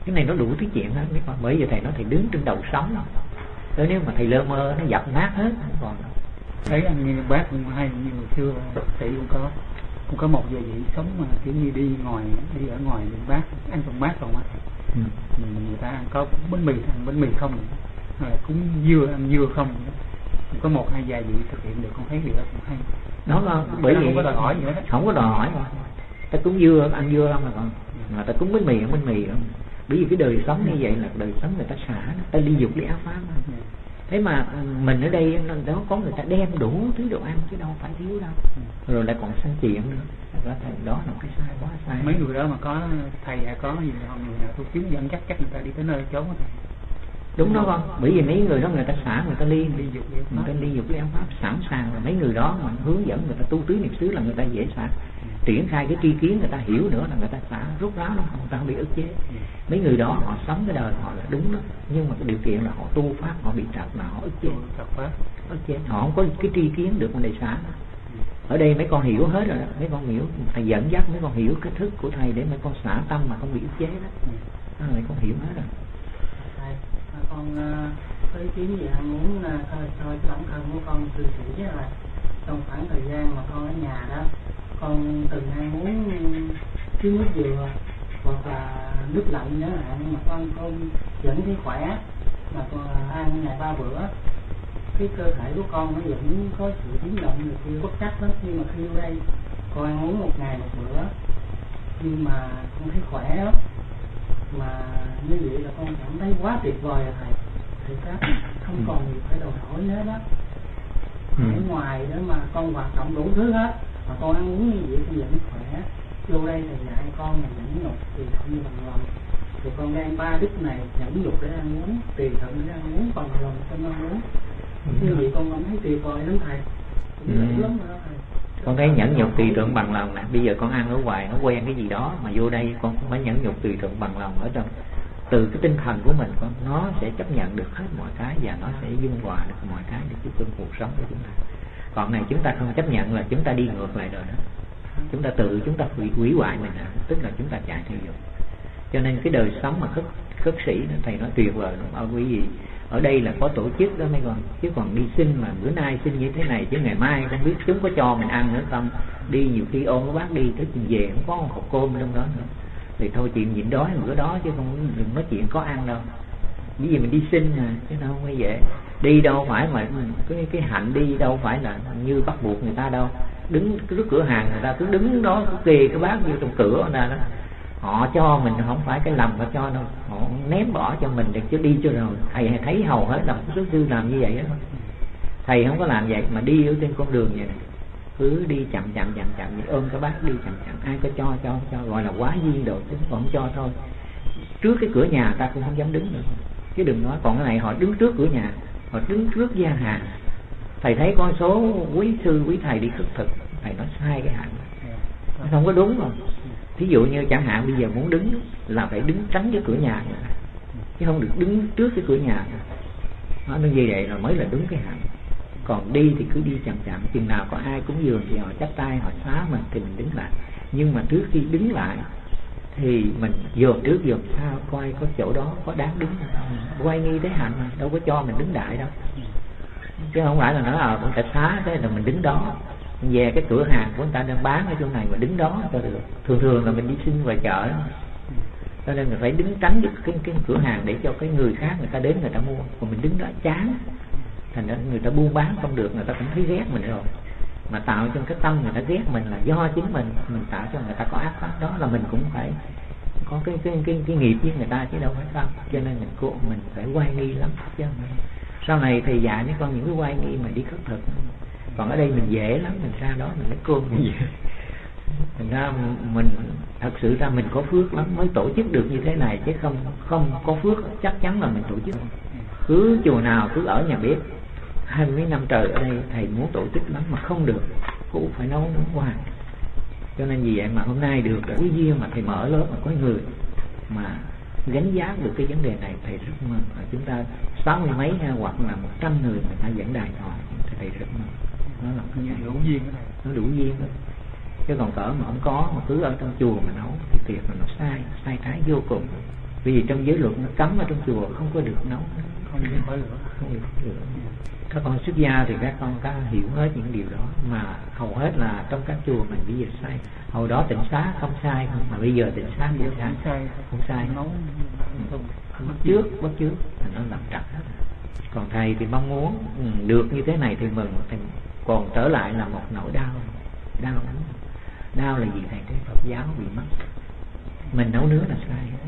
Cái này nó đủ thứ chuyện hết. Bởi vì thầy nói thầy đứng trên đầu sóng. Tới nếu mà thầy lơ mơ nó dập nát hết không còn. Thấy anh như bác cũng hay, như hồi xưa thầy cũng có một vài vị sống mà kiểu như đi ở ngoài bác ăn trong bát không á. Người ta ăn có bánh mì không, hay là cúng dưa ăn dưa không. Có một hai vài vị thực hiện được, con thấy điều đó cũng hay. Đó là bởi vì không có đòi hỏi gì hết. Không có đòi hỏi mà. Ta cúng dưa ăn dưa không là còn, mà ta cúng bánh mì không. Bởi vì cái đời sống như vậy là đời sống người ta xả, ta ly dục ly áo pháp. Thế mà mình ở đây đó có người ta đem đủ thứ đồ ăn chứ đâu phải thiếu đâu. Rồi lại còn sanh chuyện nữa. Đó là cái sai quá sai. Mấy người đó mà có thầy hay có gì không, người nào tu chứng dẫn chắc người ta đi tới nơi chốn đó. Đúng đó con. Bởi vì mấy người đó người ta xả, người ta ly dục ly áo pháp sẵn sàng rồi. Mấy người đó mà hướng dẫn người ta tu tứ niệm xứ là người ta dễ xả. Triển khai cái tri kiến người ta hiểu nữa là người ta xả rút ráo đó, người ta không bị ức chế. Mấy người đó họ sống cái đời họ là đúng đó, nhưng mà cái điều kiện là họ tu pháp, họ bị trật là họ ức chế, họ không có cái tri kiến được mà để xả. Ở đây mấy con hiểu hết rồi đó, mấy con hiểu, thầy dẫn dắt mấy con hiểu cái thức của thầy để mấy con xả tâm mà không bị ức chế đó. Mấy con hiểu hết rồi. Thầy, con có ý kiến gì anh muốn thôi bản thân của con tự sĩ là trong khoảng thời gian mà con ở nhà đó, con từng hay muốn kiếm nước dừa hoặc là nước lạnh chẳng hạn, nhưng mà con vẫn thấy khỏe mà con ăn ngày 3 bữa, cái cơ thể của con nó vẫn có sự biến động được kia bất chắc lắm. Nhưng mà khi vô đây con ăn uống 1 ngày 1 bữa nhưng mà con thấy khỏe lắm, mà như vậy là con cảm thấy quá tuyệt vời rồi thầy các không còn gì phải đòi hỏi nữa đó. Ở ngoài đó mà con hoạt động đủ thứ hết mà con ăn uống như vậy con vẫn khỏe. Vô đây thầy dạy con là nhẫn nhục tùy thuận bằng lòng, thì con đang 3 đức này nhẫn nhục để ăn uống, tùy thuận để ăn uống, bằng lòng trong ăn uống. Như vậy con cảm thấy tuyệt vời lắm thầy. Lắm rồi đó thầy. Con thấy nhẫn nhục tùy thuận bằng lòng nè. Bây giờ con ăn ở ngoài nó quen cái gì đó, mà vô đây con cũng phải nhẫn nhục tùy thuận bằng lòng ở trong. Từ cái tinh thần của mình con, nó sẽ chấp nhận được hết mọi cái và nó sẽ dung hòa được mọi cái để giúp cho cuộc sống của chúng ta. Còn này chúng ta không chấp nhận là chúng ta đi ngược lại rồi đó. Chúng ta hủy hoại mình, tức là chúng ta chạy theo dục. Cho nên cái đời sống mà khất sĩ đó, thầy nói tuyệt vời lắm. Quý vị ở đây là có tổ chức đó mấy con, chứ còn đi xin mà bữa nay xin như thế này chứ ngày mai không biết chúng có cho mình ăn nữa không. Đi nhiều khi ôm cái bác đi tới chuyện về không có một hộp cơm trong đó nữa, thì thôi chuyện nhịn đói bữa đó chứ không đừng nói chuyện có ăn đâu. Bởi vì mình đi xin mà chứ đâu không dễ. Đi đâu phải mà cái hạnh đi đâu phải là như bắt buộc người ta đâu. Đứng trước cửa hàng người ta cứ đứng đó cứ kề cái bát vô trong cửa đó. Họ cho mình không phải cái lầm họ cho đâu, họ ném bỏ cho mình để chứ đi cho rồi. Thầy thấy hầu hết là số sư làm như vậy đó. Thầy không có làm vậy mà đi ở trên con đường vậy này, cứ đi chậm vậy, ôm cái bát đi chậm, ai có cho gọi là quá duyên độ, chứ còn không cho thôi. Trước cái cửa nhà ta cũng không dám đứng nữa, chứ đừng nói. Còn cái này họ đứng trước cửa nhà, họ đứng trước gian hàng. Thầy thấy con số quý sư quý thầy đi khất thực, thầy nói sai cái hạnh, nó không có đúng rồi. Thí dụ như chẳng hạn bây giờ muốn đứng là phải đứng tránh cái cửa nhà, chứ không được đứng trước cái cửa nhà. Nó như vậy rồi mới là đúng cái hạnh. Còn đi thì cứ đi chậm, chừng nào có ai cúng dường thì họ chắp tay họ xá mình thì mình đứng lại. Nhưng mà trước khi đứng lại thì mình dòm trước dòm sau coi có chỗ đó có đáng đứng không. Quay nghi thế hạnh mà đâu có cho mình đứng đại đâu, chứ không phải là nói con ta xá thế là mình đứng đó. Về cái cửa hàng của người ta đang bán ở chỗ này mà đứng đó cho được. Thường là mình đi xin ngoài chợ đó, cho nên mình phải đứng tránh cái cửa hàng để cho cái người khác người ta đến người ta mua. Còn mình đứng đó chán, thành ra người ta buôn bán không được, người ta cũng thấy ghét mình rồi. Mà tạo cho cái tâm người ta ghét mình là do chính mình tạo cho người ta có ác pháp, đó là mình cũng phải có cái nghiệp với người ta chứ đâu phải sao. Cho nên mình phải quay nghi lắm chứ. Sau này thầy dạy mấy con những cái quay nghi mà đi khất thực. Còn ở đây mình dễ lắm, mình ra đó mình lấy cơm mình về. Thành ra mình thật sự ra mình có phước lắm mới tổ chức được như thế này, chứ không có phước chắc chắn là mình tổ chức. Cứ chùa nào cứ ở nhà bếp 20 mấy năm trời ở đây thầy muốn tổ chức lắm mà không được, cũng phải nấu hoài. Cho nên vì vậy mà hôm nay được quý duyên mà thầy mở lớp mà có người mà gánh vác được cái vấn đề này, thầy rất mừng. Chúng ta 60 mấy hoặc là 100 người ta dẫn đài thoại thì thầy rất mừng. Nó là cái đủ duyên đó. Nó đủ duyên đó. Chứ còn cỡ mà không có mà cứ ở trong chùa mà nấu thì thiệt là nó sai trái vô cùng. Bởi vì trong giới luật nó cấm ở trong chùa không có được nấu, không được khói lửa. Các con xuất gia thì các con có hiểu hết những điều đó, mà hầu hết là trong các chùa mình bây giờ sai. Hồi đó tịnh xá không sai không, mà bây giờ tịnh xá cũng sai, không sai. Nấu Bắt trước nó làm trật hết. Còn thầy thì mong muốn được như thế này thì mừng, còn trở lại là một nỗi đau lắm. Đau là gì thầy? Cái Phật giáo bị mất, mình nấu nướng là sai hết.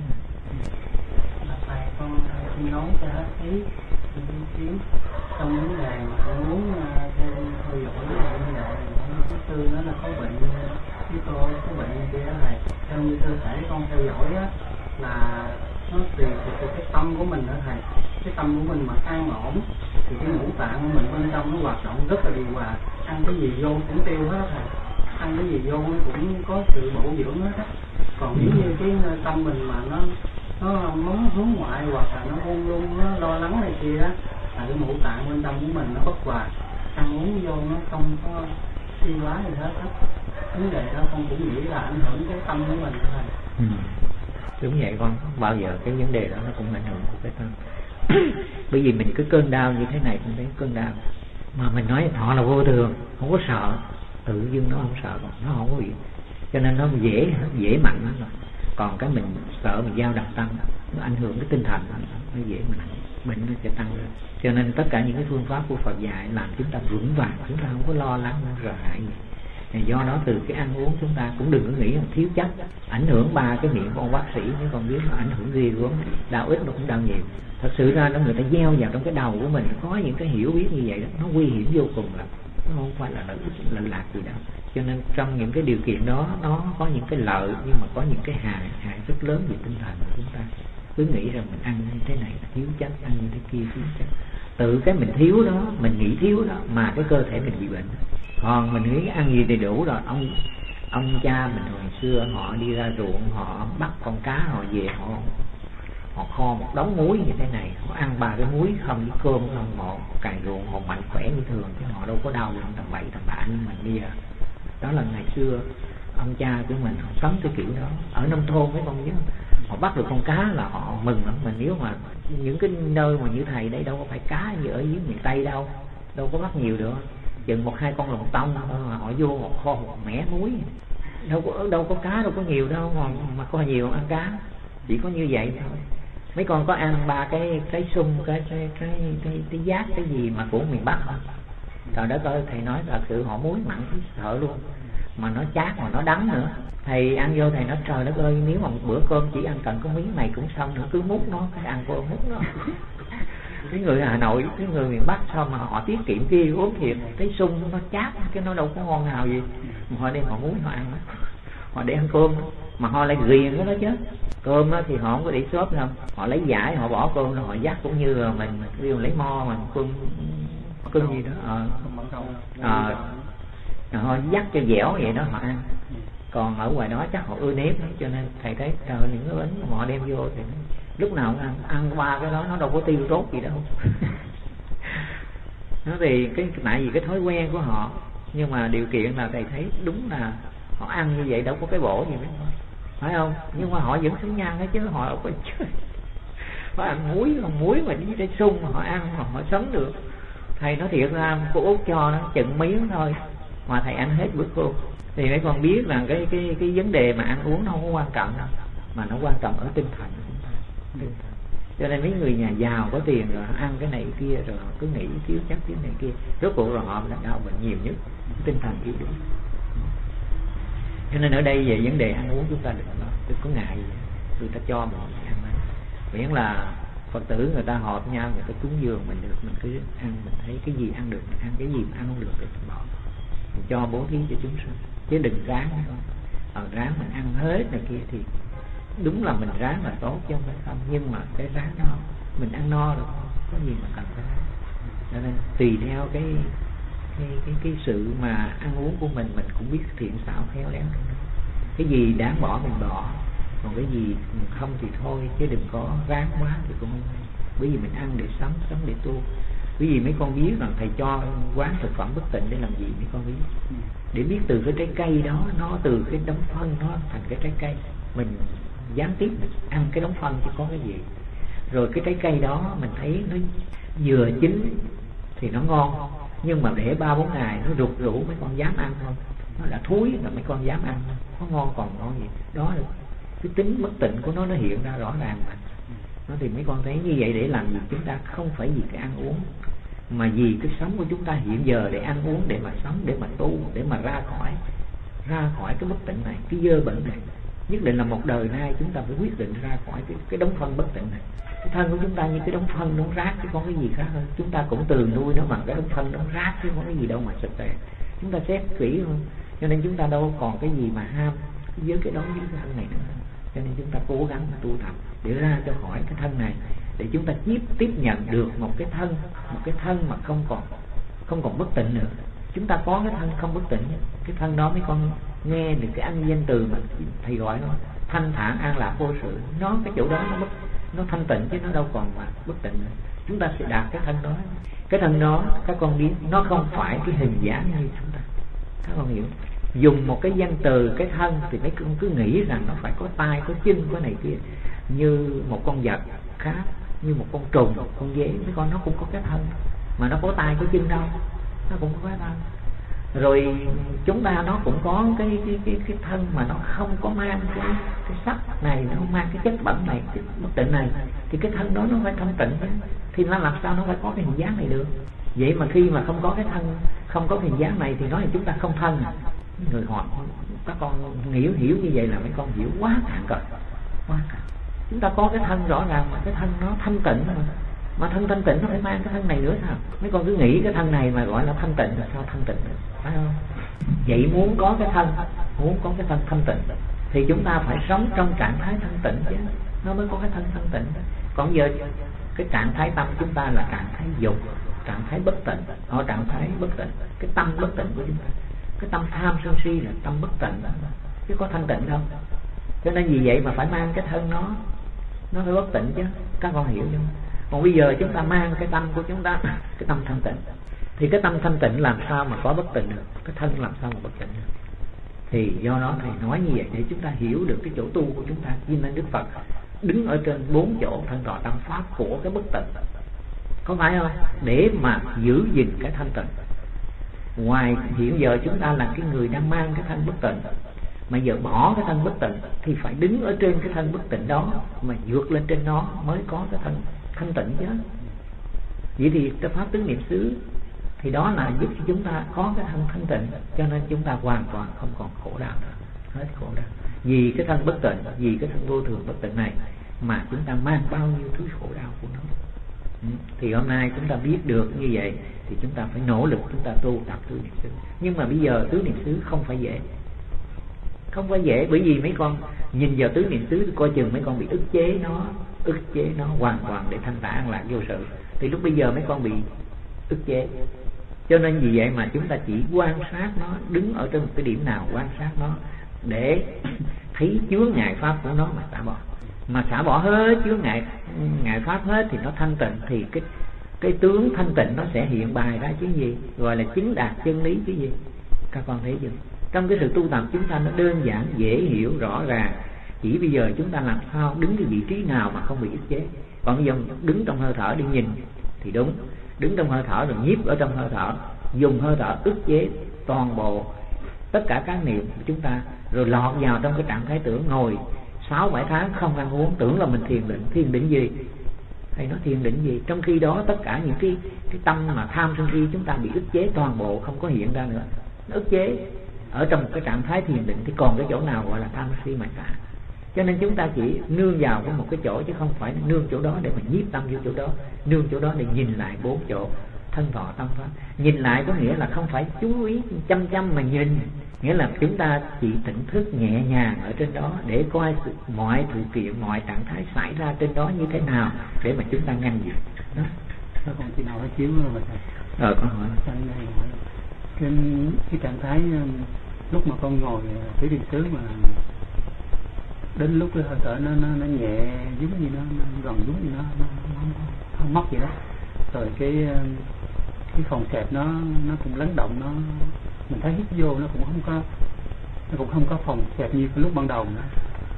Thầy con nấu cho hết ý kiếm trong vấn đề mà con muốn theo dõi vấn đề thứ tư nó là có bệnh với cô có bệnh kia thầy, theo như cơ thể con theo dõi á là nó tùy thuộc cái tâm của mình đó thầy. Cái tâm của mình mà an ổn thì cái ngũ tạng của mình bên trong nó hoạt động rất là điều hòa, ăn cái gì vô cũng tiêu hết đó thầy, ăn cái gì vô cũng có sự bổ dưỡng hết á. Còn nếu như cái tâm mình mà nó muốn hướng ngoại hoặc là nó luôn nó lo lắng này kia á, là cái ngũ tạng bên trong của mình nó bất hòa, ăn uống vô nó không có suy hóa gì hết á. Vấn đề đó con cũng nghĩ là ảnh hưởng cái tâm của mình đó thầy. Đúng vậy con, bao giờ cái vấn đề đó nó cũng ảnh hưởng của cái tâm. Bởi vì mình cứ cơn đau như thế này cũng thấy cơn đau, mà mình nói họ là vô thường, không có sợ, tự dưng nó không sợ, nó không có bị, cho nên nó dễ mạnh lắm rồi. Còn cái mình sợ mình dao động tâm, nó ảnh hưởng cái tinh thần, nó dễ bệnh nó sẽ tăng lên. Cho nên tất cả những cái phương pháp của Phật dạy làm chúng ta vững vàng, chúng ta không có lo lắng, không sợ hãi gì. Do đó từ cái ăn uống chúng ta cũng đừng có nghĩ là thiếu chất, ảnh hưởng ba cái miệng của ông bác sĩ, nếu con biết nó ảnh hưởng ghê gớm, đau ít nó cũng đau nhiều. Thật sự ra nó người ta gieo vào trong cái đầu của mình có những cái hiểu biết như vậy đó, nó nguy hiểm vô cùng lắm, nó không phải là lợi lạc gì đâu. Cho nên trong những cái điều kiện đó nó có những cái lợi nhưng mà có những cái hại rất lớn về tinh thần của chúng ta. Cứ nghĩ rằng mình ăn như thế này là thiếu chất, ăn như thế kia thiếu chất, tự cái mình thiếu đó, mình nghĩ thiếu đó mà cái cơ thể mình bị bệnh. Còn mình nghĩ ăn gì thì đủ rồi. Ông cha mình hồi xưa họ đi ra ruộng, họ bắt con cá, họ về họ kho một đống muối như thế này, họ ăn 3 cái muối không với cơm không, họ cày ruộng, họ mạnh khỏe như thường, chứ họ đâu có đau lòng tầm bậy tầm bạ như mình bây giờ. Đó là ngày xưa ông cha của mình họ sống cái kiểu đó. Ở nông thôn mấy con biết, họ bắt được con cá là họ mừng lắm. Mà nếu mà những cái nơi mà như thầy đây đâu có phải cá như ở dưới miền Tây đâu có bắt nhiều được, chừng 1-2 con lồng tông họ vô một kho một mẻ muối, đâu có cá, đâu có nhiều đâu mà có nhiều ăn cá, chỉ có như vậy thôi. Mấy con có ăn 3 cái sung, cái giác cái gì mà của miền Bắc không? Trời đất ơi, thầy nói thật sự họ muối mặn sợ luôn, mà nó chát mà nó đắng nữa. Thầy ăn vô thầy nói trời đất ơi, nếu mà một bữa cơm chỉ ăn cần có miếng này cũng xong nữa, cứ múc nó, cái ăn vô múc nó. Cái người Hà Nội, cái người miền Bắc sao mà họ tiết kiệm kia uống thiệt, cái sung nó chát, cái nó đâu có ngon nào gì, mà họ đem họ muối họ ăn đó. Họ để ăn cơm mà họ lại ghiền cái đó chứ. Cơm đó thì họ không có để xốp đâu, họ lấy vải họ bỏ cơm, họ dắt cũng như là mình kêu lấy mo mà cơm gì đó, họ dắt cho dẻo vậy đó họ ăn. Còn ở ngoài đó chắc họ ưa nếp, cho nên thầy thấy trời những cái bánh mà họ đem vô thì lúc nào cũng ăn 3 cái đó, nó đâu có tiêu tốt gì đâu. Nó thì tại vì cái thói quen của họ, nhưng mà điều kiện là thầy thấy đúng là họ ăn như vậy đâu có cái bổ gì mấy con, phải không? Nhưng mà họ vẫn sống nhăn đó chứ, họ đâu có chơi. Họ ăn muối mà đi cái sung mà họ ăn mà họ sống được. Thầy nói thiệt ra cô Út cho nó chừng miếng thôi mà thầy ăn hết bữa cơm. Thì mấy con biết là cái vấn đề mà ăn uống nó không có quan trọng đâu, mà nó quan trọng ở tinh thần. Cho nên mấy người nhà giàu có tiền rồi ăn cái này kia rồi họ cứ nghĩ thiếu chất thiếu này kia, rốt cuộc rồi họ là đau bệnh nhiều nhất, tinh thần yếu đuối. Cho nên ở đây về vấn đề ăn uống chúng ta đừng có ngại gì, người ta cho mình ăn đấy. Miễn là Phật tử người ta họp nhau, người ta cúng dường mình được, mình cứ ăn, mình thấy cái gì ăn được mình ăn, cái gì mà ăn không được thì mình bỏ, mình cho bố thí cho chúng sinh, chứ đừng ráng ráng mình ăn hết này kia thì đúng là mình ráng là tốt chứ không phải không, nhưng mà cái ráng nó mình ăn no rồi có gì mà cần phải ráng. Cho nên tùy theo cái sự mà ăn uống của mình cũng biết thiện xảo khéo léo. Cái gì đáng bỏ mình bỏ, còn cái gì không thì thôi, chứ đừng có ráng quá thì cũng không hay. Bởi vì mình ăn để sống để tu. Bởi vì mấy con biết rằng thầy cho quán thực phẩm bất tịnh để làm gì mấy con biết, để biết từ cái trái cây đó, nó từ cái đống phân nó thành cái trái cây, mình gián tiếp mình ăn cái đống phân chứ có cái gì. Rồi cái trái cây đó mình thấy nó vừa chín thì nó ngon, nhưng mà để 3-4 ngày nó rụt rũ mấy con dám ăn không, nó đã thúi rồi mấy con dám ăn, có ngon còn ngon gì. Đó là cái tính bất tịnh của nó hiện ra rõ ràng mà. Nó thì mấy con thấy như vậy để làm gì? Chúng ta không phải vì cái ăn uống, mà vì cái sống của chúng ta hiện giờ để ăn uống, để mà sống, để mà tu, để mà ra khỏi cái bất tịnh này, cái dơ bẩn này. Nhất định là một đời nay chúng ta phải quyết định ra khỏi cái đống phân bất tịnh này. Cái thân của chúng ta như cái đống phân, đống rác chứ có cái gì khác hơn. Chúng ta cũng từ nuôi nó bằng cái đống phân, đống rác chứ có cái gì đâu mà sạch sẽ. Chúng ta xét kỹ hơn, cho nên chúng ta đâu còn cái gì mà ham với cái đống với cái thân này nữa. Cho nên chúng ta cố gắng tu tập để ra cho khỏi cái thân này, để chúng ta tiếp nhận được một cái thân mà không còn bất tịnh nữa. Chúng ta có cái thân không bất tịnh, cái thân đó mấy con nghe được cái anh danh từ mà thầy gọi nó thanh thản an lạc vô sự, nó cái chỗ đó nó thanh tịnh chứ nó đâu còn mà bất tịnh nữa. Chúng ta sẽ đạt cái thân đó. Cái thân đó các con biết nó không phải cái hình dáng như chúng ta, các con hiểu. Dùng một cái danh từ cái thân thì mấy con cứ nghĩ rằng nó phải có tai, có chân, có này kia, như một con vật khác, như một con trùng, con dế, mấy con nó cũng có cái thân, mà nó có tai có chân đâu, nó cũng có cái thân. Rồi chúng ta nó cũng có cái thân mà nó không có mang cái sắc này, nó không mang cái chất bẩn này, cái bất tịnh này, thì cái thân đó nó phải thanh tịnh chứ. Thì nó làm sao nó phải có cái hình dáng này được? Vậy mà khi mà không có cái thân, không có cái hình dáng này thì nói là chúng ta không thân à? Người họ các con hiểu như vậy là mấy con hiểu quá cạn rồi, quá cạn. Chúng ta có cái thân rõ ràng mà cái thân nó thanh tịnh mà thân thanh tịnh nó phải mang cái thân này nữa sao? Mấy con cứ nghĩ cái thân này mà gọi là thanh tịnh là sao thanh tịnh được, phải không? Vậy muốn có cái thân thanh tịnh thì chúng ta phải sống trong trạng thái thanh tịnh chứ, nó mới có cái thân thanh tịnh. Còn giờ cái trạng thái tâm chúng ta là trạng thái dục, trạng thái bất tịnh, trạng thái bất tịnh, cái tâm bất tịnh của chúng ta, cái tâm tham sân si là tâm bất tịnh đó, chứ có thanh tịnh đâu. Cho nên vì vậy mà phải mang cái thân nó phải bất tịnh chứ, các con hiểu không? Còn bây giờ chúng ta mang cái tâm của chúng ta, cái tâm thanh tịnh, thì cái tâm thanh tịnh làm sao mà có bất tịnh được? Cái thân làm sao mà bất tịnh được? Thì do đó thầy nói như vậy để chúng ta hiểu được cái chỗ tu của chúng ta. Cho nên Đức Phật đứng ở trên 4 chỗ thân tọa tam pháp của cái bất tịnh, có phải không? Để mà giữ gìn cái thanh tịnh. Ngoài hiện giờ chúng ta là cái người đang mang cái thân bất tịnh, mà giờ bỏ cái thân bất tịnh thì phải đứng ở trên cái thân bất tịnh đó mà vượt lên trên nó mới có cái thân thanh tịnh chứ. Vậy thì cái pháp tứ niệm xứ thì đó là giúp cho chúng ta có cái thân thanh tịnh, cho nên chúng ta hoàn toàn không còn khổ đau nữa, hết khổ đau. Vì cái thân bất tịnh, vì cái thân vô thường bất tịnh này mà chúng ta mang bao nhiêu thứ khổ đau của nó. Thì hôm nay chúng ta biết được như vậy thì chúng ta phải nỗ lực chúng ta tu tập tứ niệm xứ. Nhưng mà bây giờ tứ niệm xứ không phải dễ, không phải dễ, bởi vì mấy con nhìn vào tứ niệm xứ coi chừng mấy con bị ức chế nó hoàn toàn để thanh thản an lạc vô sự. Thì lúc bây giờ mấy con bị ức chế, cho nên vì vậy mà chúng ta chỉ quan sát nó, đứng ở trên một cái điểm nào quan sát nó để thấy chướng ngại pháp của nó mà xả bỏ. Mà xả bỏ hết chướng ngại pháp hết thì nó thanh tịnh, thì cái tướng thanh tịnh nó sẽ hiện bày ra chứ gì, gọi là chứng đạt chân lý chứ gì. Các con thấy chưa? Trong cái sự tu tập chúng ta nó đơn giản, dễ hiểu, rõ ràng. Chỉ bây giờ chúng ta làm sao đứng cái vị trí nào mà không bị ức chế. Còn bây giờ đứng trong hơi thở đi nhìn thì đúng, đứng trong hơi thở rồi nhiếp ở trong hơi thở, dùng hơi thở ức chế toàn bộ tất cả các niệm của chúng ta, rồi lọt vào trong cái trạng thái tưởng, ngồi 6-7 tháng không ăn uống, tưởng là mình thiền định gì? Hay nó thiền định gì? Trong khi đó tất cả những cái tâm mà tham sân si chúng ta bị ức chế toàn bộ, không có hiện ra nữa. Nó ức chế ở trong một cái trạng thái thiền định thì còn cái chỗ nào gọi là tham si mà cả. Cho nên chúng ta chỉ nương vào cái một cái chỗ, chứ không phải nương chỗ đó để mà nhiếp tâm vô chỗ đó, nương chỗ đó để nhìn lại 4 chỗ thân thọ tâm pháp. Nhìn lại có nghĩa là không phải chú ý chăm mà nhìn, nghĩa là chúng ta chỉ tỉnh thức nhẹ nhàng ở trên đó để coi mọi sự kiện, mọi trạng thái xảy ra trên đó như thế nào để mà chúng ta ngăn gì đó. Còn chị nào hỏi chiếu rồi thầy? Con hỏi. Cái trạng thái lúc mà con ngồi thủy điện xứ mà đến lúc cái hơi thở nó nhẹ giống như nó gần giống như nó không mất gì đó, rồi cái phòng xẹp nó cũng lắng động, mình thấy hít vô nó cũng không có phòng xẹp như lúc ban đầu nữa,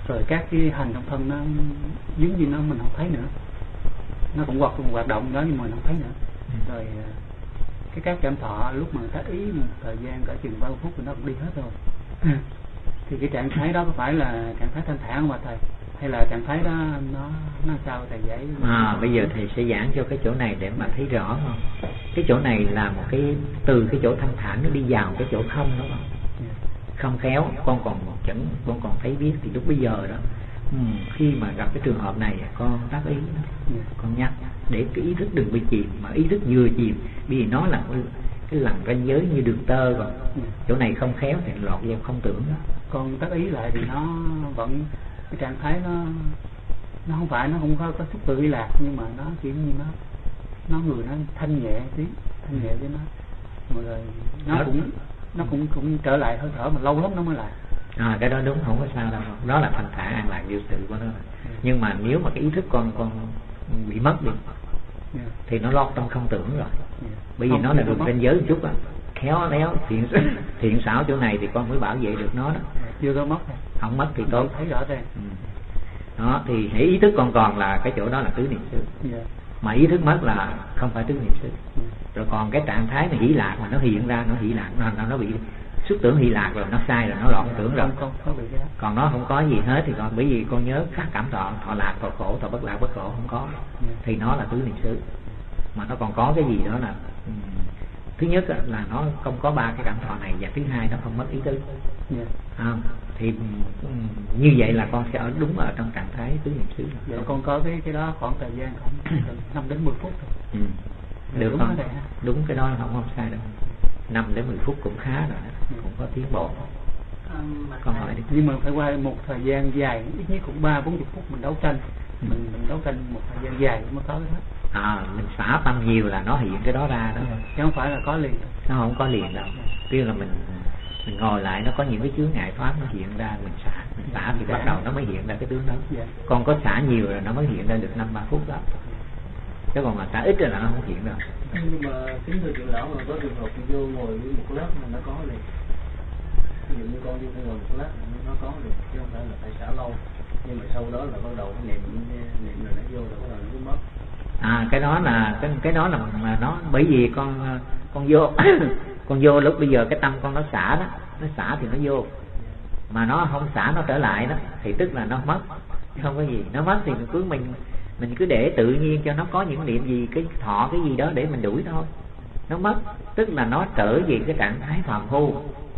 rồi các cái hành trong thân nó giống như nó mình không thấy nữa, nó cũng hoạt động đó nhưng mà mình không thấy nữa. Rồi các cảm thọ lúc mà tác ý một thời gian cỡ chừng 30 phút thì nó cũng đi hết rồi. Thì cái trạng thái đó có phải là trạng thái thanh thản không ạ thầy, hay là trạng thái đó nó sao thầy giải? Bây giờ thầy sẽ giảng cho cái chỗ này để mà thấy rõ không. Cái chỗ này là một cái từ cái chỗ thanh thản nó đi vào cái chỗ không đó không? Không khéo con còn thấy biết thì lúc bây giờ đó khi mà gặp cái trường hợp này con tác ý con nhắc để cái ý thức đừng bị chìm, mà ý thức vừa chìm vì nó là cái lằn ranh giới như đường tơ rồi. Chỗ này không khéo thì lọt vào không tưởng đó. Con tác ý lại thì nó vẫn cái trạng thái nó không phải, nó không có xúc tự ý lạc, nhưng mà nó kiểu như nó người nó thanh nhẹ tí, thanh nhẹ với nó, rồi nó cũng trở lại hơi thở mà lâu lắm nó mới lại. Cái đó đúng, không có sao đâu, đó là thanh thản an lạc vô sự của nó. Nhưng mà nếu mà cái ý thức con bị mất đi thì nó lọt trong không tưởng rồi. Bởi vì nó là đường ranh giới một chút khéo léo thiện xảo chỗ này thì con mới bảo vệ được nó đó. Chưa có mất, không mất thì tốt, thấy rõ ràng. Đó thì hễ ý thức còn là cái chỗ đó là tứ niệm xứ. Mà ý thức mất là không phải tứ niệm xứ. Rồi còn cái trạng thái mà hỷ lạc mà nó hiện ra, nó hỷ lạc nó bị xuất tưởng hỷ lạc rồi, nó sai rồi, nó loạn tưởng rồi. Còn nó không có gì hết thì còn, bởi vì con nhớ các cảm thọ lạc, thọ khổ, thọ bất lạc, bất khổ không có thì nó là tứ niệm xứ. Mà nó còn có cái gì đó là thứ nhất là nó không có ba cái cảm thọ này, và thứ hai nó không mất ý tứ. Thì như vậy là con sẽ đúng ở trong trạng thái tứ niệm xứ. Vậy con có cái đó khoảng thời gian khoảng 5 đến 10 phút thôi. Được không? Đúng cái đó không sai đâu. 5 đến 10 phút cũng khá rồi, cũng có tiến bộ. Con hỏi đi. Nhưng mà phải qua một thời gian dài, ít nhất cũng 30-40 phút mình đấu tranh. Mình đấu tranh một thời gian dài mới có cái đó. Mình xả tâm nhiều là nó hiện cái đó ra đó. Chứ không phải là có liền. Nó không có liền đâu. Tuy là mình ngồi lại nó có những cái chướng ngại pháp nó hiện ra, mình xả thì bắt đầu nó mới hiện ra cái tướng đó. Con có xả nhiều rồi nó mới hiện ra được 5-3 phút đó. Chứ còn mà xả ít rồi là nó không hiện đâu. Nhưng mà kính thưa trưởng lão, mà có trường hợp vô ngồi với một lớp mà nó có liền. Ví dụ như con vô ngồi một lớp nó có liền, chứ không phải là phải xả lâu. Nhưng mà sau đó là bắt đầu niệm rồi nó vô rồi bắt đầu nó mất. Cái đó là mà nó, bởi vì con vô con vô lúc bây giờ cái tâm con nó xả đó, nó xả thì nó vô, mà nó không xả nó trở lại đó thì tức là nó mất. Không có gì nó mất thì mình cứ để tự nhiên cho nó có những niệm gì, cái thọ cái gì đó để mình đuổi thôi. Nó mất tức là nó trở về cái trạng thái phàm phu,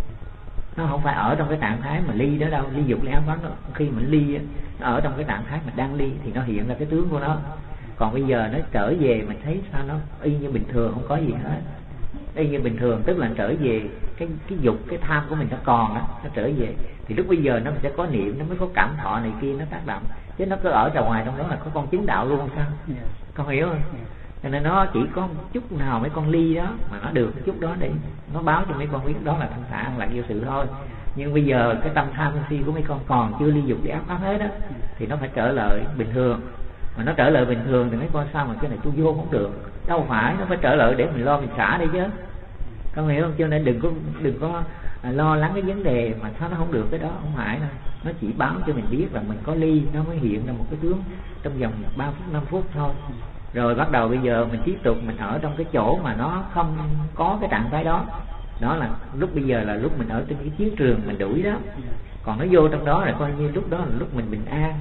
nó không phải ở trong cái trạng thái mà ly đó đâu, ly dục ly ám pháp đó. Khi mình ly nó ở trong cái trạng thái mà đang ly thì nó hiện ra cái tướng của nó. Còn bây giờ nó trở về mình thấy sao nó y như bình thường, không có gì hết, y như bình thường, tức là trở về cái dục, cái tham của mình nó còn á, nó trở về thì lúc bây giờ nó sẽ có niệm, nó mới có cảm thọ này kia nó tác động, chứ nó cứ ở ra ngoài trong đó là có con chứng đạo luôn sao? Con hiểu không? Cho nên nó chỉ có một chút nào mấy con ly đó mà nó được cái chút đó để nó báo cho mấy con biết đó là thanh thản là vô sự thôi. Nhưng bây giờ cái tâm tham si của mấy con còn chưa ly dục để áp pháp hết á thì nó phải trở lại bình thường. Mà nó trở lại bình thường thì mấy con sao mà cái này tôi vô không được, đâu phải, nó phải trở lại để mình lo mình xả đi chứ, con hiểu không? Cho nên đừng có lo lắng cái vấn đề mà sao nó không được, cái đó không phải đâu. Nó chỉ báo cho mình biết là mình có ly, nó mới hiện ra một cái tướng trong vòng 3 phút 5 phút thôi. Rồi bắt đầu bây giờ mình tiếp tục mình ở trong cái chỗ mà nó không có cái trạng thái đó. Đó là lúc bây giờ là lúc mình ở trên cái chiến trường mình đuổi đó. Còn nó vô trong đó là coi như lúc đó là lúc mình bình an.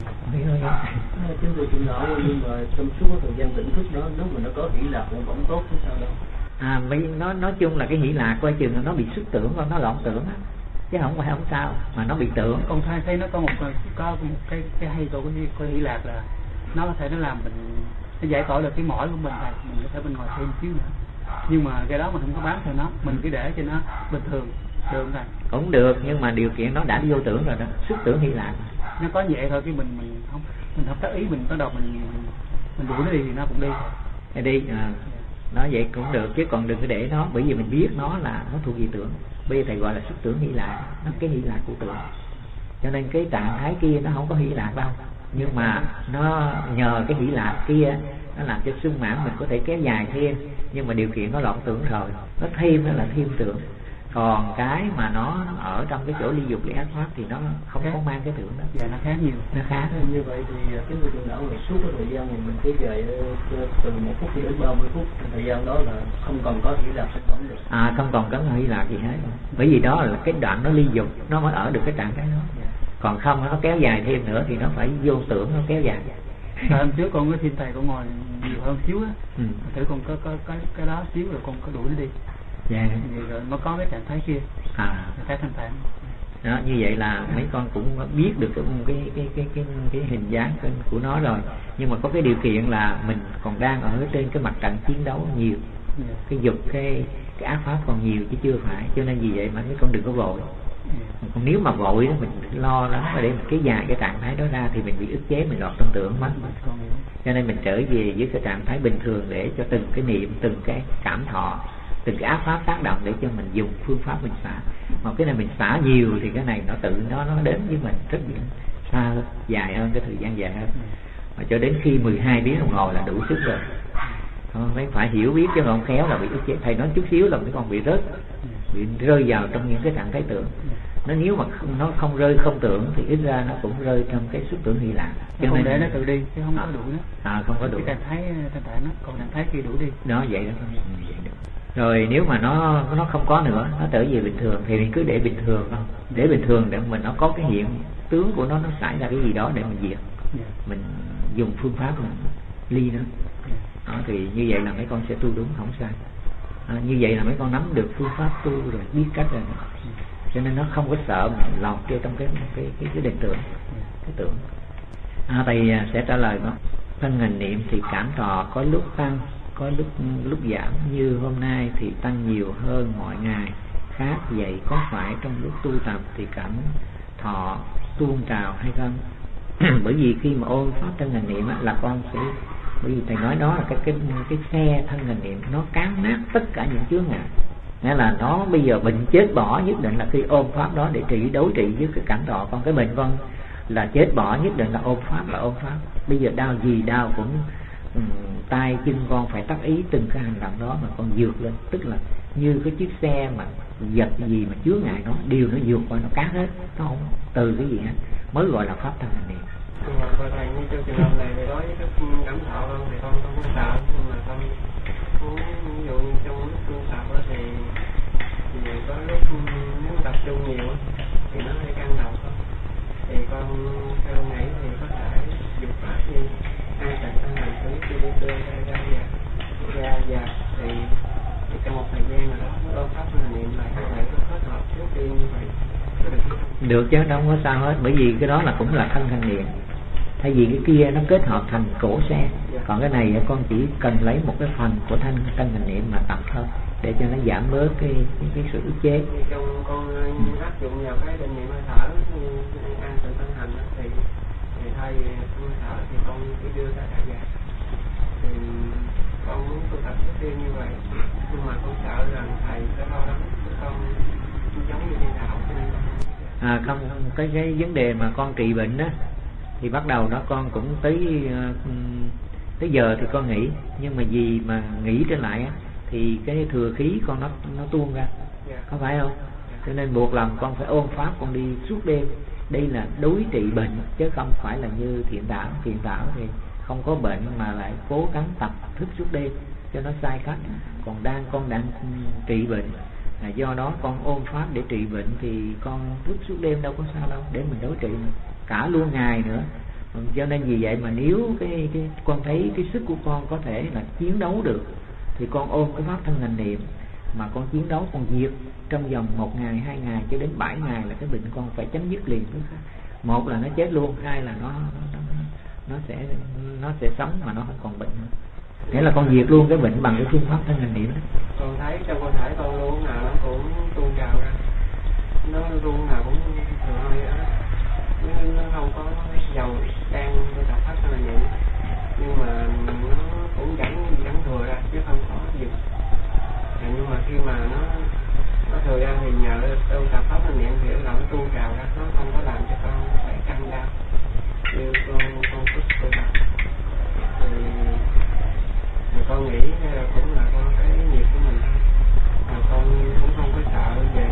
Chúng tôi cũng nói, nhưng mà trong suốt thời gian tỉnh thức đó, nếu mà nó có hỷ lạc cũng vẫn tốt chứ sao đâu. Nó nói chung là cái hỷ lạc coi chừng là nó bị xuất tưởng, nó loạn tưởng á, chứ không phải không sao, mà nó bị tưởng. Con thấy nó có một cái hay của hỷ lạc là nó có thể nó làm mình nó giải tỏa được cái mỏi của mình này, mình có thể mình ngồi thêm xíu nữa. Nhưng mà cái đó mình không có bám theo nó, mình cứ để cho nó bình thường được rồi. Cũng được, nhưng mà điều kiện nó đã vô tưởng rồi đó, xuất tưởng hỷ lạc. Nó có nhẹ thôi, cái mình không tác ý, mình bắt đầu mình đuổi nó đi thì nó cũng đi thôi. Đi nói vậy cũng được, chứ còn đừng có để nó, bởi vì mình biết nó là nó thuộc về tưởng. Bây giờ thầy gọi là xuất tưởng hỷ lạc, nó cái hỷ lạc của tưởng. Cho nên cái trạng thái kia nó không có hỷ lạc đâu, nhưng mà nó nhờ cái hỷ lạc kia nó làm cho sung mãn mình có thể kéo dài thêm, nhưng mà điều kiện nó loạn tưởng rồi, nó thêm nó là thêm tưởng. Còn cái mà nó ở trong cái chỗ ly dục ly ác pháp thì nó không có mang cái tưởng đó. Dạ nó khác nhiều. Nó khác. Như vậy thì cái người tu đạo suốt cái thời gian mình kéo dài từ 1 phút đến 30 phút, thời gian đó là không còn có Hy Lạp sinh sống được. Không còn có Hy Lạp gì hết. Bởi vì đó là cái đoạn nó ly dục, nó mới ở được cái trạng thái đó. Còn không nó kéo dài thêm nữa thì nó phải vô tưởng, nó kéo dài. Hôm trước con có xin thầy con ngồi nhiều hơn xíu á, thử con có cái đó xíu rồi con có đuổi nó đi. Dạ. Rồi nó có cái trạng thái kia. Trạng thái thanh thản. Đó, như vậy là mấy con cũng biết được cái hình dáng của nó rồi. Nhưng mà có cái điều kiện là mình còn đang ở trên cái mặt trận chiến đấu nhiều. Cái dục, cái ác pháp còn nhiều chứ chưa phải. Cho nên vì vậy mà mấy con đừng có vội. Còn nếu mà vội đó mình lo lắng để mình kéo dài cái trạng thái đó ra thì mình bị ức chế, mình lọt trong tưởng mất. Cho nên mình trở về với cái trạng thái bình thường để cho từng cái niệm, từng cái cảm thọ, từng cái áp pháp tác động để cho mình dùng phương pháp mình xả. Mà cái này mình xả nhiều thì cái này nó tự nó đến với mình rất xa hơn, dài hơn, cái thời gian dài hơn. Mà cho đến khi 12 tiếng đồng hồ là đủ sức rồi. Mấy phải hiểu biết chứ không khéo là bị ức chế. Thầy nói chút xíu là mấy con bị rơi vào trong những cái trạng thái tưởng. Nó nếu mà nó không rơi không tưởng thì ít ra nó cũng rơi trong cái xuất tưởng Hy Lạp. Cho nên để nó tự đi chứ không có đủ nữa. Không có đủ. Cái trạng thái thanh thản nó, còn trạng thái kia đủ đi. Đó vậy đó. Vậy được. Rồi nếu mà nó không có nữa, nó trở về bình thường thì mình cứ để bình thường không? Để bình thường để mình nó có cái hiện tướng của nó xảy ra cái gì đó để mình diệt. Mình dùng phương pháp mình ly nó. Đó, thì như vậy là mấy con sẽ tu đúng, không sai. Như vậy là mấy con nắm được phương pháp tu rồi, biết cách rồi. Cho nên nó không có sợ mình lọt vô trong cái định tưởng, cái tưởng. Thầy sẽ trả lời nó. Thân hành niệm thì cảm thọ có lúc tăng, có lúc giảm. Như hôm nay thì tăng nhiều hơn mọi ngày. Khác vậy có phải trong lúc tu tập thì cảm thọ tuôn trào hay không? Bởi vì khi mà ôn pháp thân hành niệm là con sẽ, bởi vì thầy nói đó là cái xe thân hành niệm nó cán nát tất cả những chướng ngại. Nghĩa là nó bây giờ bệnh chết bỏ nhất định là khi ôm pháp đó để đối trị với cái cảm thọ. Còn cái bệnh con là chết bỏ nhất định là ôm pháp, là ôm pháp. Bây giờ đau gì đau cũng tay chân con phải tác ý từng cái hành động đó mà con vượt lên. Tức là như cái chiếc xe mà vật gì mà chướng ngại nó đều nó vượt qua, nó cát hết, nó không từ cái gì hết, mới gọi là pháp thân hành niệm. Nhưng mà thầy như trong trường hợp này thì đối với cái cảm thọ con thì con không có sợ, nhưng mà con muốn ví dụ như trong lúc tu tập thì có lúc muốn tập trung nhiều thì nó hơi căng đầu thôi. Thì con theo nghĩ thì có thể dục pháp như hai trận thân hành xử đưa ra thì trong một thời gian nào đó đôi pháp hành niệm lại có thể kết hợp trước tiên như vậy. Được chứ, đâu có sao hết, bởi vì cái đó là cũng là thân hành niệm. Thay vì cái kia nó kết hợp thành cổ xe, còn cái này con chỉ cần lấy một cái phần của thân hành niệm mà tập thôi, để cho nó giảm bớt cái sự ức chế. Trong con áp dụng vào cái định niệm hơi thở an tự thân hành thì thay vì hơi thở thì con cứ đưa ra đại dạng. Thì con muốn tu tập trước tiên như vậy, nhưng mà con sợ rằng thầy sẽ lo lắng con giống như đi đạo cho nên không, cái vấn đề mà con trị bệnh đó thì bắt đầu đó con cũng tới giờ thì con nghỉ, nhưng mà vì mà nghỉ trở lại á thì cái thừa khí con nó tuôn ra, có phải không? Cho nên buộc lòng con phải ôn pháp, con đi suốt đêm. Đây là đối trị bệnh chứ không phải là như thiện đạo. Thiện đạo thì không có bệnh mà lại cố gắng tập thức suốt đêm cho nó sai cách. Còn con đang trị bệnh, do đó con ôn pháp để trị bệnh thì con thức suốt đêm đâu có sao đâu, để mình đối trị cả luôn ngày nữa. Cho nên vì vậy mà nếu cái con thấy cái sức của con có thể là chiến đấu được thì con ôn cái pháp thân hành niệm mà con chiến đấu, con diệt trong vòng 1 ngày, 2 ngày cho đến 7 ngày là cái bệnh con phải chấm dứt liền. Một là nó chết luôn, hai là nó sẽ sống mà nó không còn bệnh nữa. Nghĩa là con diệt luôn cái bệnh bằng cái phương pháp thân hành niệm đó. Con thấy trong cơ thể con luôn nào nó cũng tuôn trào ra, nó luôn nào cũng thừa hơi đó. Nó không có dầu đang tập pháp thân hành niệm, nhưng mà nó cũng vẫn thừa ra chứ không có dừng. Nhưng mà khi mà nó thừa ra thì nhờ đâu tập pháp hành niệm thì nó tuôn trào ra, nó không có làm cho con phải căng đau như con thích tu tập. Thì con nghĩ cũng là con cái nghiệp của mình, mà con cũng không có sợ về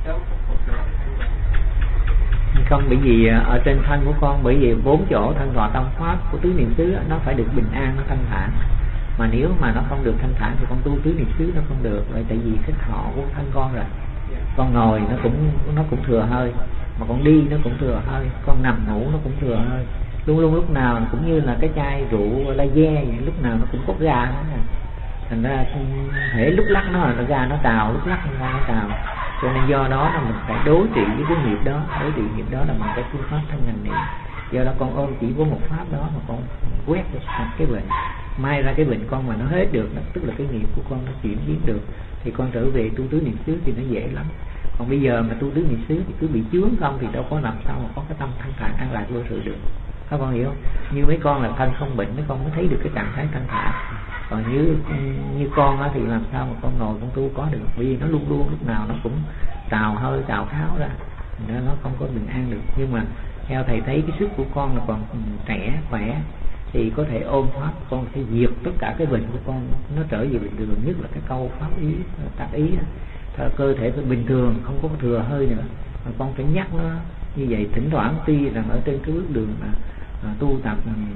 sớm phục được. Không, bởi vì ở trên thân của con, bởi vì 4 chỗ thân thọ tâm pháp của tứ niệm xứ nó phải được bình an, nó thanh thản. Mà nếu mà nó không được thanh thản thì con tu tứ niệm xứ nó không được. Vậy tại vì cái thọ của thân con rồi, con ngồi nó cũng thừa hơi, mà con đi nó cũng thừa hơi, con nằm ngủ nó cũng thừa hơi, luôn luôn lúc nào cũng như là cái chai rượu la ve vậy, lúc nào nó cũng có ga đó. Thành ra hễ lúc lắc nó ra nó trào, lúc lắc nó trào. Cho nên do đó là mình phải đối trị với cái nghiệp đó, đối trị nghiệp đó là mình phải phương pháp thân hành niệm. Do đó con ôm chỉ có một pháp đó mà con quét cái bệnh, mai ra cái bệnh con mà nó hết được, tức là cái nghiệp của con nó chuyển biến được, thì con trở về tu tứ niệm xứ thì nó dễ lắm. Còn bây giờ mà tu tứ niệm xứ thì cứ bị chướng không thì đâu có làm sao mà có cái tâm thanh thản an lạc vô sự được. Các con hiểu không? Như mấy con là thân không bệnh, mấy con mới thấy được cái trạng thái thanh thản. Còn như con á thì làm sao mà con ngồi con tu có được, bởi vì nó luôn luôn lúc nào nó cũng trào hơi trào kháo ra, nên nó không có bình an được. Nhưng mà theo thầy thấy cái sức của con là còn trẻ khỏe thì có thể ôm pháp, con sẽ diệt tất cả cái bệnh của con, nó trở về bình thường. Nhất là cái câu pháp ý, tác ý, cơ thể phải bình thường, không có thừa hơi nữa. Mà con phải nhắc nó như vậy thỉnh thoảng, tuy rằng ở trên cái bước đường mà tu tập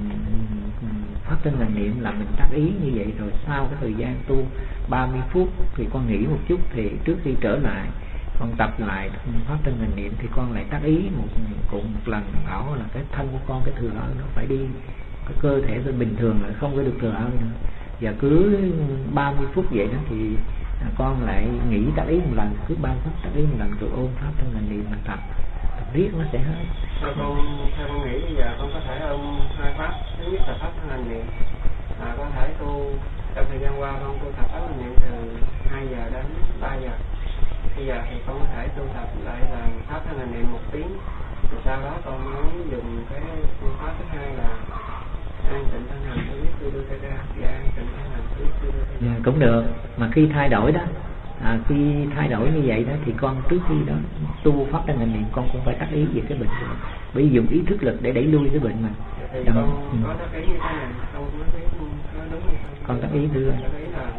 phát tinh là niệm là mình tác ý như vậy, rồi sau cái thời gian tu 30 phút thì con nghỉ một chút, thì trước khi trở lại con tập lại phát tinh là niệm thì con lại tác ý một lần, bảo là cái thân của con, cái thừa hơi nó phải đi, cái cơ thể phải bình thường, là không có được thừa hơi nữa. Và cứ 30 phút vậy đó thì con lại nghỉ tác ý một lần, cứ 30 phút tác ý một lần, rồi ôm pháp tinh là niệm mà tập riết nó sẽ hết. Theo con nghĩ bây giờ con có thể ôm hai pháp. Thứ nhất là pháp thân hành niệm, có thể tu trong thời gian qua con tu tập pháp hành niệm từ 2 giờ đến 3 giờ. Bây giờ thì con có thể tu tập lại là pháp thân hành niệm 1 tiếng, rồi sau đó con mới dùng cái phương pháp thứ hai là an tịnh thân hành tôi biết tôi đưa tay ra, và an tịnh thân hành tôi biết tôi đưa tay ra. Cũng được, mà khi thay đổi đó, khi thay đổi như vậy đó thì con trước khi đó tu pháp thân hành niệm con cũng phải tác ý về cái bệnh của mình, bởi vì dùng ý thức lực để đẩy lui cái bệnh mà. Thì con có tác ý như thế này, không có biết có đúng hay không? Con tác ý đưa. Tác ý là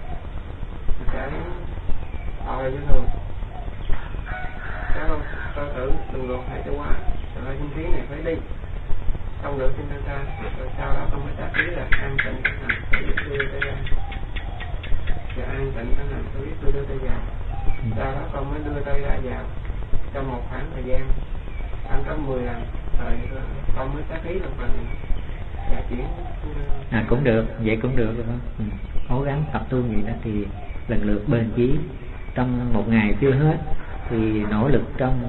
cái như thường. Cái con thử đừng lột hại cho quá, rồi kinh khí này phải đi, không được trên ta, rồi sau đó con mới tác ý là an tịnh thân hành tôi biết tôi đưa tay ra. Và an tịnh thân hành tôi biết tôi đưa tay vào. Sau đó con mới đưa tay ra vào trong một khoảng thời gian ăn có 10 lần, rồi con mới tác ý được phần và chuyển. Cũng được, vậy cũng được rồi. Cố gắng tập tu vậy đó thì lần lượt bền chí. Trong một ngày chưa hết thì nỗ lực trong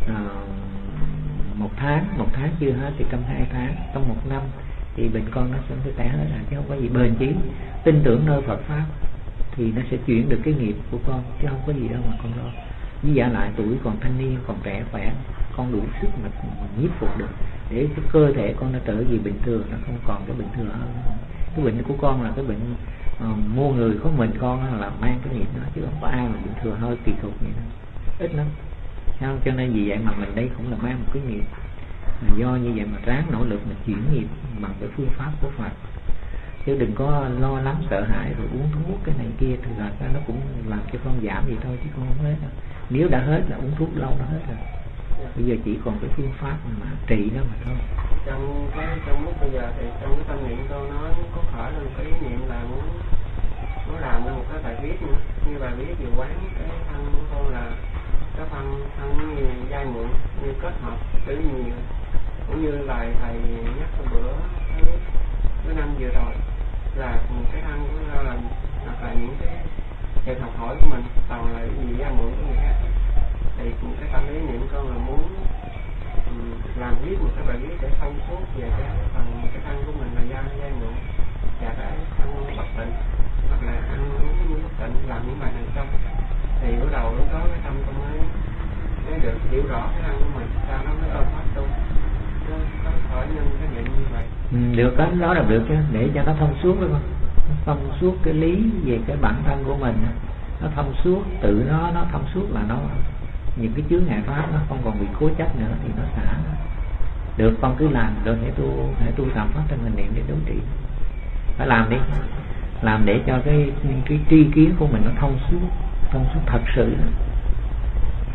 1 tháng chưa hết thì trong 2 tháng, trong 1 năm thì bệnh con nó sẽ tẻ hết rồi, chứ không có gì. Bền chí, tin tưởng nơi Phật pháp thì nó sẽ chuyển được cái nghiệp của con, chứ không có gì đâu mà con lo. Với giả lại tuổi còn thanh niên, còn trẻ khỏe, con đủ sức mà nhiếp phục được để cái cơ thể con nó trở về bình thường, nó không còn cái bệnh thừa hơn. Cái bệnh của con là cái bệnh mua người có mình con là mang cái nghiệp đó, chứ không có ai mà bệnh thừa hơi kỳ cục vậy đâu, ít lắm. Sao? Cho nên vì vậy mà mình đây cũng là mang một cái nghiệp, do như vậy mà ráng nỗ lực mà chuyển nghiệp bằng cái phương pháp của Phật, chứ đừng có lo lắng sợ hãi rồi uống thuốc cái này kia, thì là nó cũng làm cho con giảm vậy thôi chứ con không hết đâu. Nếu đã hết là uống thuốc lâu nó hết rồi, bây giờ chỉ còn cái phương pháp mà trị nó mà thôi. Trong lúc bây giờ thì trong cái tâm niệm con nó có khởi lên cái ý niệm là muốn làm ra một cái bài viết nữa, như bài viết về quán cái thân của con là cái thân như dai mượn, như kết hợp chữ nhiều, cũng như lời thầy nhắc hôm bữa cái năm vừa rồi là cái thân của nó là hoặc là những cái việc học hỏi của mình toàn là gì dai mượn của người khác, thì cái tâm lý niệm con là muốn làm viết một cái bài viết để thông suốt về cái thân của mình là dai mượn và cái thân bất tịnh, hoặc là ăn uống như bất tịnh, làm những bài này xong thì bắt đầu lúc đó cái tâm con mới được hiểu rõ cái thân của mình, sao nó mới ôm pháp tu, có khỏi nhân cái niệm như vậy. Được đó là được chứ, để cho nó thông suốt, đúng không? Thông suốt cái lý về cái bản thân của mình, nó thông suốt, tự nó thông suốt là nó những cái chướng ngại pháp nó không còn bị cố chấp nữa thì nó xả. Được, con cứ làm, rồi hãy tu tập pháp thân hành niệm để đối trị. Phải làm đi, làm để cho cái tri kiến của mình nó thông suốt thật sự.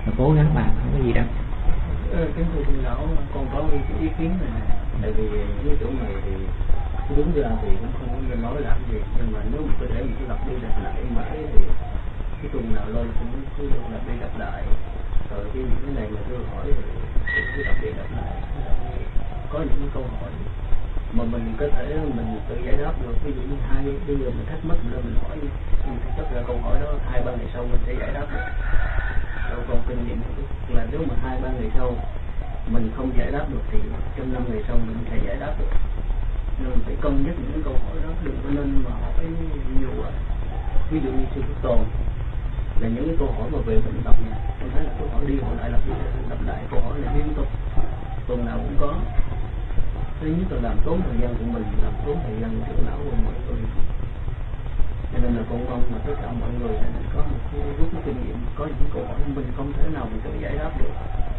rồi cố gắng làm, không có gì đâu. Kính thưa sư lão, con có ý kiến này nè. Tại vì cái chỗ này thì đúng ra thì cũng không có nên nói làm gì, nhưng mà nếu mà có thể mình lặp đi lặp lại mãi thì cái tuần nào lên cũng cứ lặp đi lặp lại, rồi cái những cái này mà tôi hỏi thì cứ lặp đi lặp lại. Có những cái câu hỏi mà mình có thể mình tự giải đáp được, ví dụ như bây giờ mình thắc mắc rồi mình hỏi, nhưng thực chất là câu hỏi đó 2-3 ngày sau mình sẽ giải đáp được. Đâu còn kinh nghiệm là nếu mà 2-3 ngày sau mình không giải đáp được thì trong 5 ngày sau mình sẽ giải đáp được. Nên phải cân nhắc những cái câu hỏi đó, đừng có nên mà hỏi nhiều quá. Ví dụ như sư Phúc Tồn là những cái câu hỏi mà về bệnh tật này, tôi thấy là câu hỏi đi hỏi lại lặp lại câu hỏi này liên tục, tuần nào cũng có. Thứ nhất là làm tốn thời gian của mình, làm tốn thời gian của tiểu não của mọi người. Cho nên là con mong mà tất cả mọi người nên có một cái rút kinh nghiệm, có những câu hỏi mình không thể nào mình tự giải đáp được,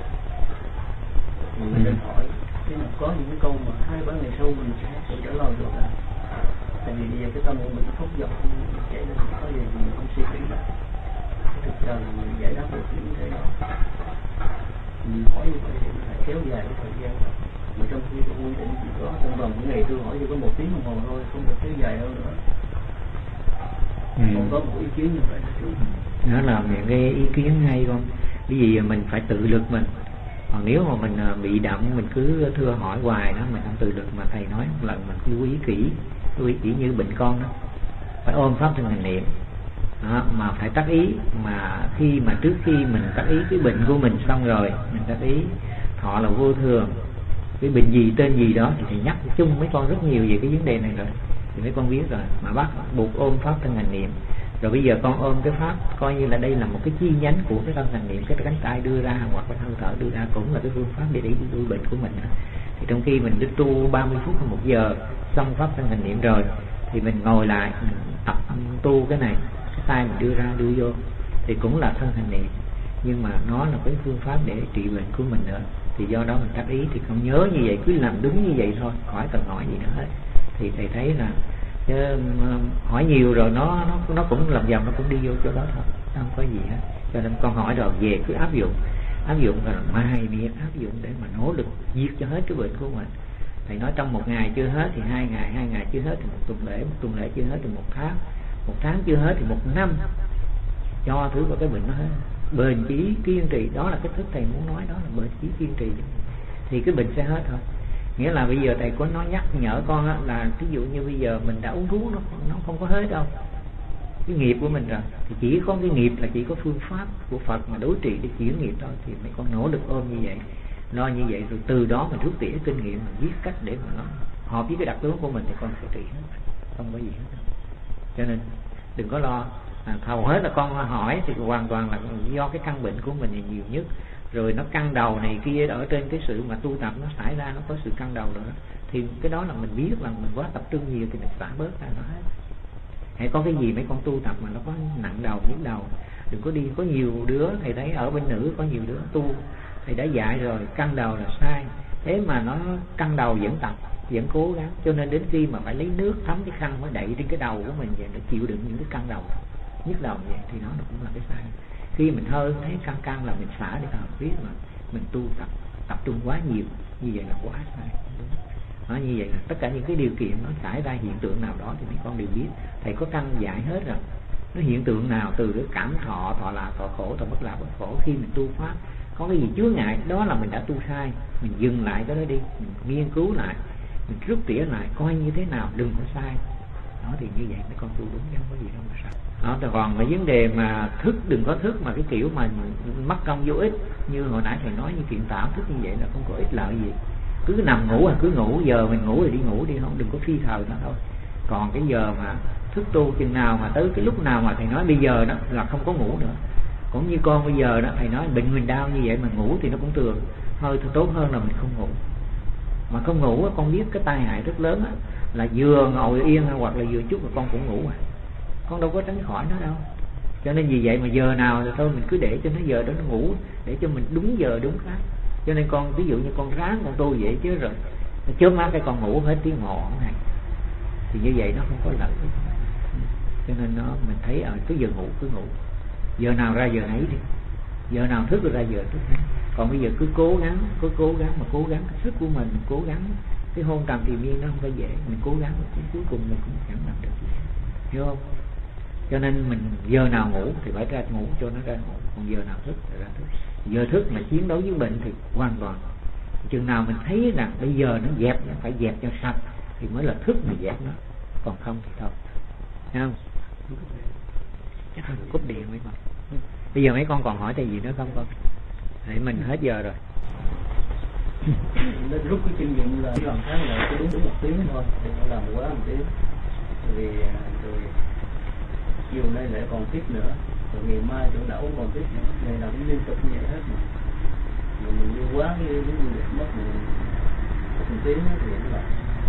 mình nên hỏi. Thế mà có những cái câu mà 2-3 ngày sau mình sẽ tự trả lời được à. Tại vì bây giờ cái tâm của mình khóc giận chạy lên, có gì mình không suy nghĩ lại. Thực ra là mình giải đáp được những cái đó. Mình hỏi như vậy thì phải kéo dài cái thời gian. Mà trong khi tôi quy định chỉ có trong vòng một ngày tôi hỏi chỉ có 1 tiếng đồng hồ thôi, không được kéo dài hơn nữa. Còn có một ý kiến như vậy đó là những cái ý kiến hay không? Cái gì mình phải tự lực mình. Còn nếu mà mình bị động, mình cứ thưa hỏi hoài đó, mình không tự lực, mà thầy nói một lần mình cứ lưu ý kỹ như bệnh con đó, phải ôm pháp thân hành niệm đó, mà phải tác ý. Mà trước khi mình tác ý cái bệnh của mình xong rồi mình tác ý thọ là vô thường, cái bệnh gì tên gì đó thì thầy nhắc chung mấy con rất nhiều về cái vấn đề này rồi, thì mấy con biết rồi. Mà bắt buộc ôm pháp thân hành niệm. Rồi bây giờ con ôm cái pháp coi như là đây là một cái chi nhánh của cái tâm hành niệm, cái cánh tay đưa ra hoặc là hơi thở đưa ra cũng là cái phương pháp để điều bệnh của mình. Thì trong khi mình đi tu 30 phút hay 1 giờ xong pháp thân hành niệm rồi thì mình ngồi lại mình tập tu cái này, cái tay mình đưa ra đưa vô thì cũng là thân hành niệm, nhưng mà nó là cái phương pháp để trị bệnh của mình nữa. Thì do đó mình tác ý thì không nhớ như vậy, cứ làm đúng như vậy thôi, khỏi cần hỏi gì nữa hết. Thì thầy thấy là chứ hỏi nhiều rồi nó cũng làm vòng, nó cũng đi vô chỗ đó thôi, không có gì hết. Cho nên con hỏi rồi về cứ áp dụng rồi mai miết áp dụng để mà nỗ lực diệt cho hết cái bệnh của mình. Thầy nói trong 1 ngày chưa hết thì 2 ngày chưa hết thì 1 tuần lễ chưa hết thì 1 tháng chưa hết thì 1 năm, cho thứ vào cái bệnh nó hết. Bền chí kiên trì, đó là cái thức thầy muốn nói, đó là bền chí kiên trì thì cái bệnh sẽ hết thôi. Nghĩa là bây giờ thầy có nói nhắc nhở con á, là ví dụ như bây giờ mình đã uống thuốc nó không có hết đâu, cái nghiệp của mình rồi thì chỉ có cái nghiệp là chỉ có phương pháp của Phật mà đối trị để chuyển nghiệp thôi. Thì mấy con nỗ lực ôm như vậy, lo như vậy, rồi từ đó mình rút tỉa kinh nghiệm, mình biết cách để mà nó hợp với cái đặc tướng của mình thì con sẽ trị hết, không có gì hết đâu. Cho nên đừng có lo. Hầu hết là con hỏi thì hoàn toàn là do cái căn bệnh của mình thì nhiều nhất. Rồi nó căng đầu này kia ở trên cái sự mà tu tập nó xảy ra, nó có sự căng đầu rồi đó. Thì cái đó là mình biết là mình quá tập trung nhiều thì mình xả bớt ra nó hết. Hãy có cái gì mấy con tu tập mà nó có nặng đầu, nhức đầu, đừng có đi. Có nhiều đứa thầy thấy ở bên nữ có nhiều đứa tu thầy đã dạy rồi, căng đầu là sai, thế mà nó căng đầu vẫn tập, vẫn cố gắng. Cho nên đến khi mà phải lấy nước thấm cái khăn mới đậy trên cái đầu của mình vậy để chịu đựng những cái căng đầu, nhức đầu vậy thì nó cũng là cái sai. Khi mình hơi thấy căng là mình xả để biết mà mình tu tập trung quá nhiều, như vậy là quá sai. Đó, như vậy là tất cả những cái điều kiện nó xảy ra hiện tượng nào đó thì mấy con đều biết. Thầy có căn dạy hết rồi. Nó hiện tượng nào từ cái cảm thọ lạc, thọ khổ, thọ bất lạc, bất khổ, khi mình tu pháp có cái gì chướng ngại đó là mình đã tu sai. Mình dừng lại cái đó đi, mình nghiên cứu lại, mình rút tỉa lại coi như thế nào, đừng có sai. Đó thì như vậy mấy con tu đúng, không có gì đâu mà sai. Đó, còn cái vấn đề mà thức, đừng có thức mà cái kiểu mà mất công vô ích, như hồi nãy thầy nói như kiện tạo thức như vậy là không có ích lợi gì. Cứ nằm ngủ cứ ngủ, giờ mình ngủ thì đi ngủ đi, không đừng có phi thời nữa thôi. Còn cái giờ mà thức tu chừng nào mà tới cái lúc nào mà thầy nói bây giờ đó là không có ngủ nữa. Cũng như con bây giờ đó, thầy nói bệnh mình đau như vậy mà ngủ thì nó cũng tường, thôi tốt hơn là mình không ngủ. Mà không ngủ con biết cái tai hại rất lớn á, là vừa ngồi yên hoặc là vừa chút mà con cũng ngủ con đâu có tránh khỏi nó đâu. Cho nên vì vậy mà giờ nào thì thôi mình cứ để cho nó giờ đó nó ngủ, để cho mình đúng giờ đúng khác. Cho nên con ví dụ như con ráng con tu vậy chứ rồi chớp mắt cái con ngủ hết tiếng ngọ này thì như vậy nó không có lợi. Cho nên nó mình thấy ở cái giờ ngủ cứ ngủ, giờ nào ra giờ nấy đi, Giờ nào thức rồi ra giờ thức. Còn bây giờ cứ cố gắng cái sức của mình cố gắng, cái hôn trầm triền miên nó không phải dễ, mình cố gắng cuối cùng mình cũng chẳng làm được gì, hiểu không? Cho nên mình giờ nào ngủ thì phải ra ngủ cho nó ra ngủ, còn giờ nào thức thì ra thức. Giờ thức mà chiến đấu với bệnh thì hoàn toàn. Chừng nào mình thấy rằng bây giờ nó dẹp, nó phải dẹp cho sạch thì mới là thức mà dẹp nó, còn không thì thôi, thấy không? Chắc là cúp điện mấy con. Bây giờ mấy con còn hỏi gì nữa không con? Để mình hết giờ rồi. Nên rút cái kinh nghiệm là làm tháng là cứ đúng 1 tiếng thôi, đừng có làm quá 1 tiếng. Vì rồi chiều nay lại còn tiếp nữa, rồi ngày mai chỗ nào cũng còn tiếp nữa, ngày nào cũng liên tục như vậy hết mà mình đi quá cái mất mình 1 tiếng thì nó là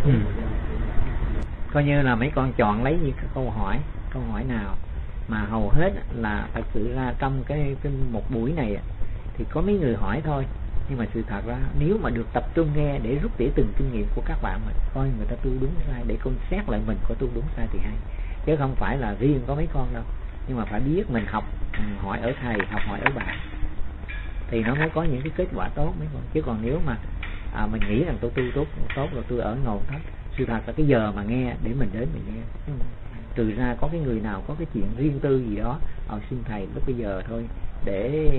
coi như là mấy con chọn lấy những câu hỏi nào mà hầu hết là thật sự ra trong cái một buổi này thì có mấy người hỏi thôi, nhưng mà sự thật ra nếu mà được tập trung nghe để rút tỉa từng kinh nghiệm của các bạn mình, coi người ta tu đúng sai để con xét lại mình có tu đúng sai thì hay, chứ không phải là riêng có mấy con đâu. Nhưng mà phải biết mình học hỏi ở thầy, học hỏi ở bạn thì nó mới có những cái kết quả tốt mấy con. Chứ còn nếu mà mình nghĩ rằng tôi tu tốt rồi tôi ở ngồi hết, sự thật là cái giờ mà nghe để mình đến mình nghe, trừ ra có cái người nào có cái chuyện riêng tư gì đó xin thầy lúc bây giờ thôi để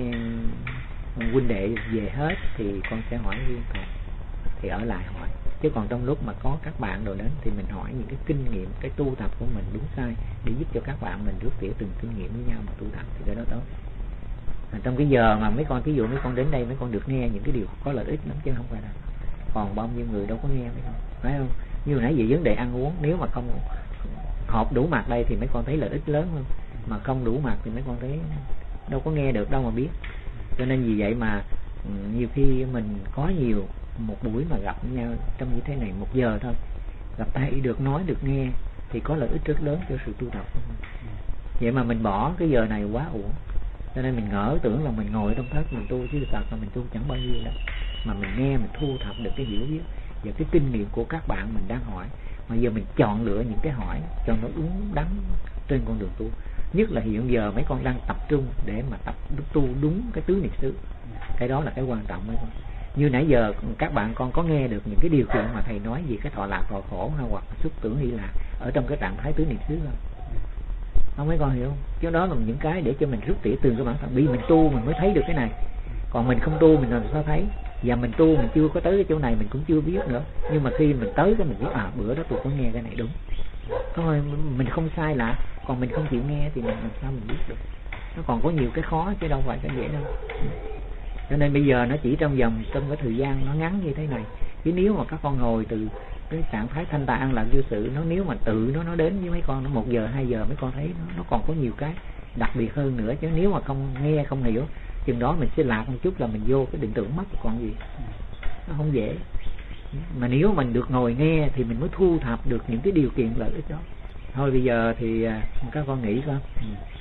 huynh đệ về hết thì con sẽ hỏi riêng thầy thì ở lại hỏi. Chứ còn trong lúc mà có các bạn đồ đến thì mình hỏi những cái kinh nghiệm, cái tu tập của mình đúng sai để giúp cho các bạn mình rút tỉa từng kinh nghiệm với nhau mà tu tập thì cái đó tốt. Trong cái giờ mà mấy con, ví dụ mấy con đến đây mấy con được nghe những cái điều có lợi ích lắm chứ không phải là còn bao nhiêu người đâu có nghe mấy con, phải không? Như nãy về vấn đề ăn uống, nếu mà không họp đủ mặt đây thì mấy con thấy lợi ích lớn hơn, mà không đủ mặt thì mấy con thấy đâu có nghe được đâu mà biết. Cho nên vì vậy mà nhiều khi mình có nhiều một buổi mà gặp nhau trong như thế này 1 giờ thôi, gặp thầy được nói được nghe thì có lợi ích rất lớn cho sự tu tập của mình. Vậy mà mình bỏ cái giờ này quá uổng, cho nên mình ngỡ tưởng là mình ngồi trong thất mình tu, chứ thật là mình tu chẳng bao nhiêu đâu, mà mình nghe mình thu thập được cái hiểu biết và cái kinh nghiệm của các bạn mình đang hỏi. Mà giờ mình chọn lựa những cái hỏi cho nó đúng đắn trên con đường tu. Nhất là hiện giờ mấy con đang tập trung để mà tập tu đúng cái tứ niệm xứ, cái đó là cái quan trọng mấy con. Như nãy giờ các bạn con có nghe được những cái điều kiện mà thầy nói về cái thọ lạc thọ khổ hay hoặc xúc tưởng hy lạc ở trong cái trạng thái tứ niệm xứ không? Không mấy con hiểu không? Chứ đó là những cái để cho mình rút tỉa từ cái bản thân. Vì mình tu mình mới thấy được cái này, còn mình không tu mình làm sao thấy? Và mình tu mình chưa có tới cái chỗ này mình cũng chưa biết nữa, nhưng mà khi mình tới cái mình biết bữa đó tôi có nghe cái này đúng thôi, mình không sai lạ. Còn mình không chịu nghe thì mình làm sao mình biết được? Nó còn có nhiều cái khó chứ đâu phải cái dễ đâu. Cho nên bây giờ nó chỉ trong cái thời gian nó ngắn như thế này, chứ nếu mà các con ngồi từ cái trạng thái thanh tài an lạc vô sự, nó nếu mà tự nó đến với mấy con nó 1 giờ 2 giờ mấy con thấy nó còn có nhiều cái đặc biệt hơn nữa. Chứ nếu mà không nghe không hiểu, chừng đó mình sẽ lạc một chút là mình vô cái định tưởng mất còn gì, nó không dễ. Mà nếu mình được ngồi nghe thì mình mới thu thập được những cái điều kiện lợi ích đó. Thôi bây giờ thì các con nghĩ coi.